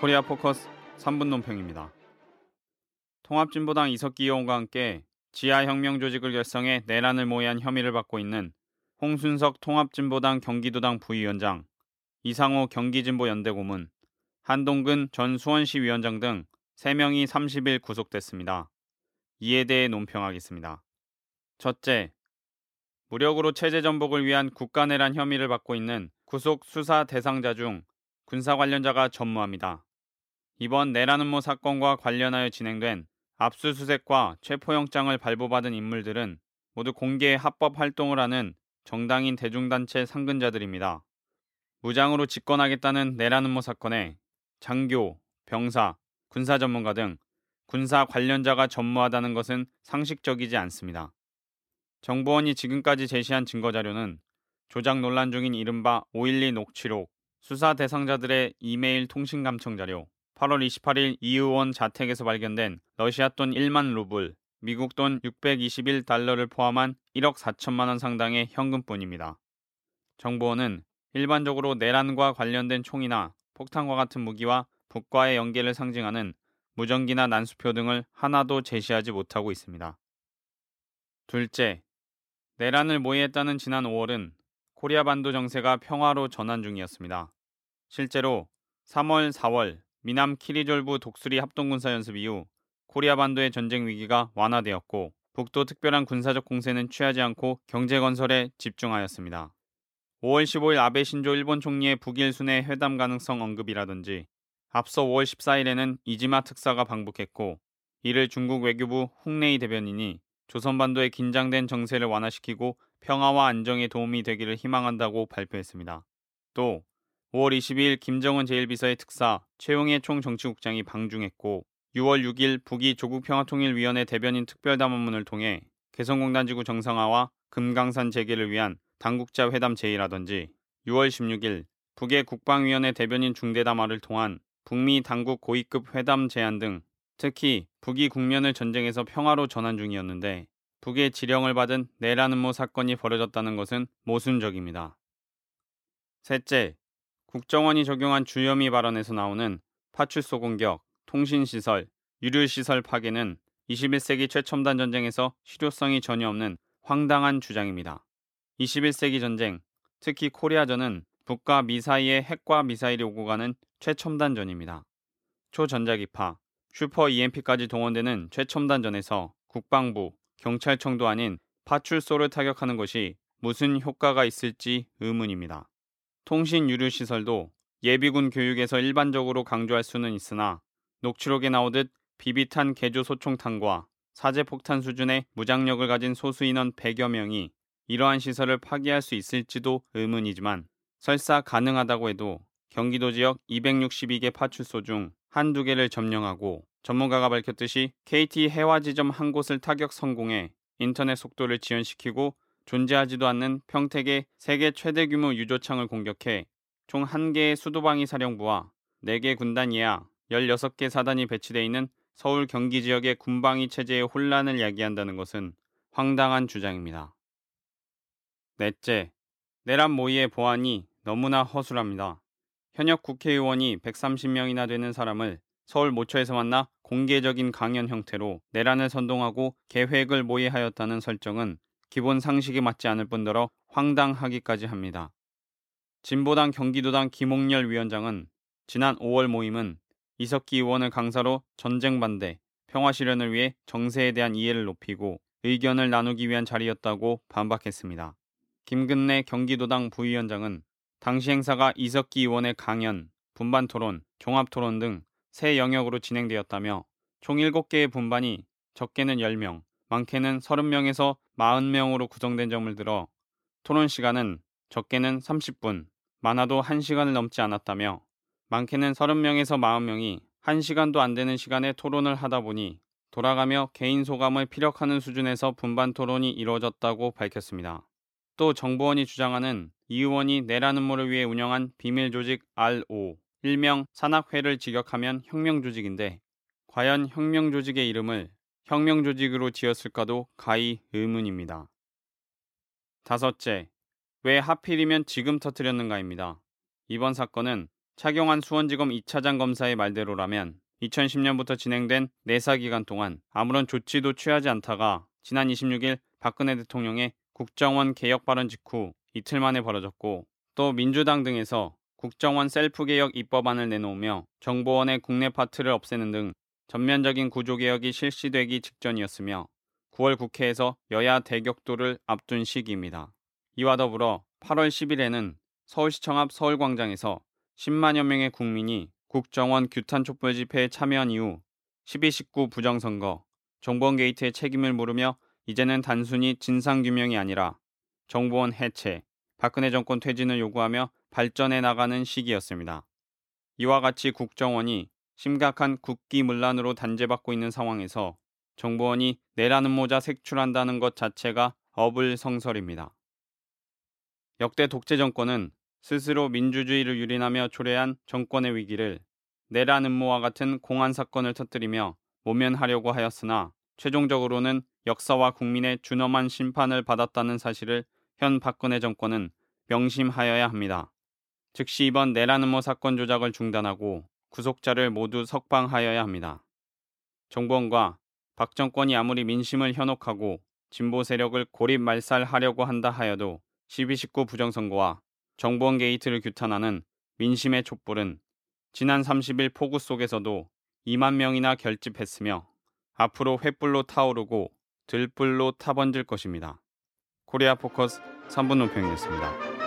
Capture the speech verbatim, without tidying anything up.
코리아 포커스 삼 분 논평입니다. 통합진보당 이석기 의원과 함께 지하혁명 조직을 결성해 내란을 모의한 혐의를 받고 있는 홍순석 통합진보당 경기도당 부위원장, 이상호 경기진보연대고문, 한동근 전 수원시 위원장 등 세 명이 삼십 일 구속됐습니다. 이에 대해 논평하겠습니다. 첫째, 무력으로 체제 전복을 위한 국가내란 혐의를 받고 있는 구속 수사 대상자 중 군사 관련자가 전무합니다. 이번 내란 음모 사건과 관련하여 진행된 압수수색과 체포영장을 발부받은 인물들은 모두 공개 합법 활동을 하는 정당인 대중단체 상근자들입니다. 무장으로 집권하겠다는 내란 음모 사건에 장교, 병사, 군사 전문가 등 군사 관련자가 전무하다는 것은 상식적이지 않습니다. 정보원이 지금까지 제시한 증거자료는 조작 논란 중인 이른바 오일이 녹취록, 수사 대상자들의 이메일 통신 감청 자료, 팔월 이십팔일 이 의원 자택에서 발견된 러시아 돈 일만 루블, 미국 돈 육백이십일 달러를 포함한 일억 사천만 원 상당의 현금뿐입니다. 정보원은 일반적으로 내란과 관련된 총이나 폭탄과 같은 무기와 북과의 연계를 상징하는 무전기나 난수표 등을 하나도 제시하지 못하고 있습니다. 둘째, 내란을 모의했다는 지난 오월은 코리아 반도 정세가 평화로 전환 중이었습니다. 실제로 삼월, 사월 미남 키리졸브 독수리 합동군사연습 이후 코리아 반도의 전쟁 위기가 완화되었고 북도 특별한 군사적 공세는 취하지 않고 경제 건설에 집중하였습니다. 오월 십오일 아베 신조 일본 총리의 북일 순회 회담 가능성 언급이라든지 앞서 오월 십사일에는 이지마 특사가 방북했고 이를 중국 외교부 홍레이 대변인이 조선반도의 긴장된 정세를 완화시키고 평화와 안정에 도움이 되기를 희망한다고 발표했습니다. 또 오월 이십이일 김정은 제일 비서의 특사 최용해 총정치국장이 방중했고 유월 육일 북이 조국평화통일위원회 대변인 특별담화문을 통해 개성공단지구 정상화와 금강산 재개를 위한 당국자 회담 제의라든지 유월 십육일 북의 국방위원회 대변인 중대담화를 통한 북미 당국 고위급 회담 제안 등 특히 북이 국면을 전쟁에서 평화로 전환 중이었는데 북의 지령을 받은 내란 음모 사건이 벌어졌다는 것은 모순적입니다. 셋째, 국정원이 적용한 주요미 발언에서 나오는 파출소 공격, 통신시설, 유류시설 파괴는 이십일 세기 최첨단 전쟁에서 실효성이 전혀 없는 황당한 주장입니다. 이십일 세기 전쟁, 특히 코리아전은 북과 미 사이에 핵과 미사일이 오고 가는 최첨단 전입니다. 초전자기파, 슈퍼 이엠피까지 동원되는 최첨단전에서 국방부, 경찰청도 아닌 파출소를 타격하는 것이 무슨 효과가 있을지 의문입니다. 통신 유류 시설도 예비군 교육에서 일반적으로 강조할 수는 있으나 녹취록에 나오듯 비비탄 개조 소총탄과 사제폭탄 수준의 무장력을 가진 소수인원 백여 명이 이러한 시설을 파괴할 수 있을지도 의문이지만 설사 가능하다고 해도 경기도 지역 이백육십이 개 파출소 중 한두 개를 점령하고 전문가가 밝혔듯이 케이티 해화지점 한 곳을 타격 성공해 인터넷 속도를 지연시키고 존재하지도 않는 평택의 세계 최대 규모 유조창을 공격해 총 한 개의 수도방위 사령부와 네 개 군단 예하 열여섯 개 사단이 배치되어 있는 서울 경기 지역의 군방위 체제의 혼란을 야기한다는 것은 황당한 주장입니다. 넷째, 내란 모의의 보안이 너무나 허술합니다. 현역 국회의원이 백삼십 명이나 되는 사람을 서울 모처에서 만나 공개적인 강연 형태로 내란을 선동하고 계획을 모의하였다는 설정은 기본 상식에 맞지 않을 뿐더러 황당하기까지 합니다. 진보당 경기도당 김홍렬 위원장은 지난 오월 모임은 이석기 의원을 강사로 전쟁 반대, 평화 실현을 위해 정세에 대한 이해를 높이고 의견을 나누기 위한 자리였다고 반박했습니다. 김근래 경기도당 부위원장은 당시 행사가 이석기 의원의 강연, 분반토론, 종합토론 등 세 영역으로 진행되었다며 총 일곱 개의 분반이 적게는 열 명, 많게는 서른 명에서 사십 명으로 구성된 점을 들어 토론 시간은 적게는 삼십 분, 많아도 한 시간을 넘지 않았다며 많게는 서른 명에서 사십 명이 한 시간도 안 되는 시간에 토론을 하다 보니 돌아가며 개인 소감을 피력하는 수준에서 분반 토론이 이루어졌다고 밝혔습니다. 또 정보원이 주장하는 이 의원이 내란 음모를 위해 운영한 비밀 조직 알오, 일명 산악회를 직역하면 혁명조직인데 과연 혁명조직의 이름을 혁명조직으로 지었을까도 가히 의문입니다. 다섯째, 왜 하필이면 지금 터뜨렸는가입니다. 이번 사건은 차경환 수원지검 이 차장 검사의 말대로라면 이천십 년부터 진행된 내사 기간 동안 아무런 조치도 취하지 않다가 지난 이십육 일 박근혜 대통령의 국정원 개혁 발언 직후 이틀 만에 벌어졌고, 또 민주당 등에서 국정원 셀프개혁 입법안을 내놓으며 정보원의 국내 파트를 없애는 등 전면적인 구조개혁이 실시되기 직전이었으며 구월 국회에서 여야 대격돌을 앞둔 시기입니다. 이와 더불어 팔월 십일에는 서울시청 앞 서울광장에서 십만여 명의 국민이 국정원 규탄 촛불 집회에 참여한 이후 십이 식구 부정선거, 정보원 게이트의 책임을 물으며 이제는 단순히 진상규명이 아니라 정보원 해체, 박근혜 정권 퇴진을 요구하며 발전해 나가는 시기였습니다. 이와 같이 국정원이 심각한 국기문란으로 단죄받고 있는 상황에서 정보원이 내라는 모자 색출한다는 것 자체가 어불성설입니다. 역대 독재 정권은 스스로 민주주의를 유린하며 초래한 정권의 위기를 내란 음모와 같은 공안 사건을 터뜨리며 모면하려고 하였으나 최종적으로는 역사와 국민의 준엄한 심판을 받았다는 사실을 현 박근혜 정권은 명심하여야 합니다. 즉시 이번 내란 음모 사건 조작을 중단하고 구속자를 모두 석방하여야 합니다. 정부원과 박 정권이 아무리 민심을 현혹하고 진보 세력을 고립말살하려고 한다 하여도 십이 식구 부정선거와 정보원 게이트를 규탄하는 민심의 촛불은 지난 삼십 일 폭우 속에서도 이만 명이나 결집했으며 앞으로 횃불로 타오르고 들불로 타번질 것입니다. 코리아 포커스 삼 분 논평이었습니다.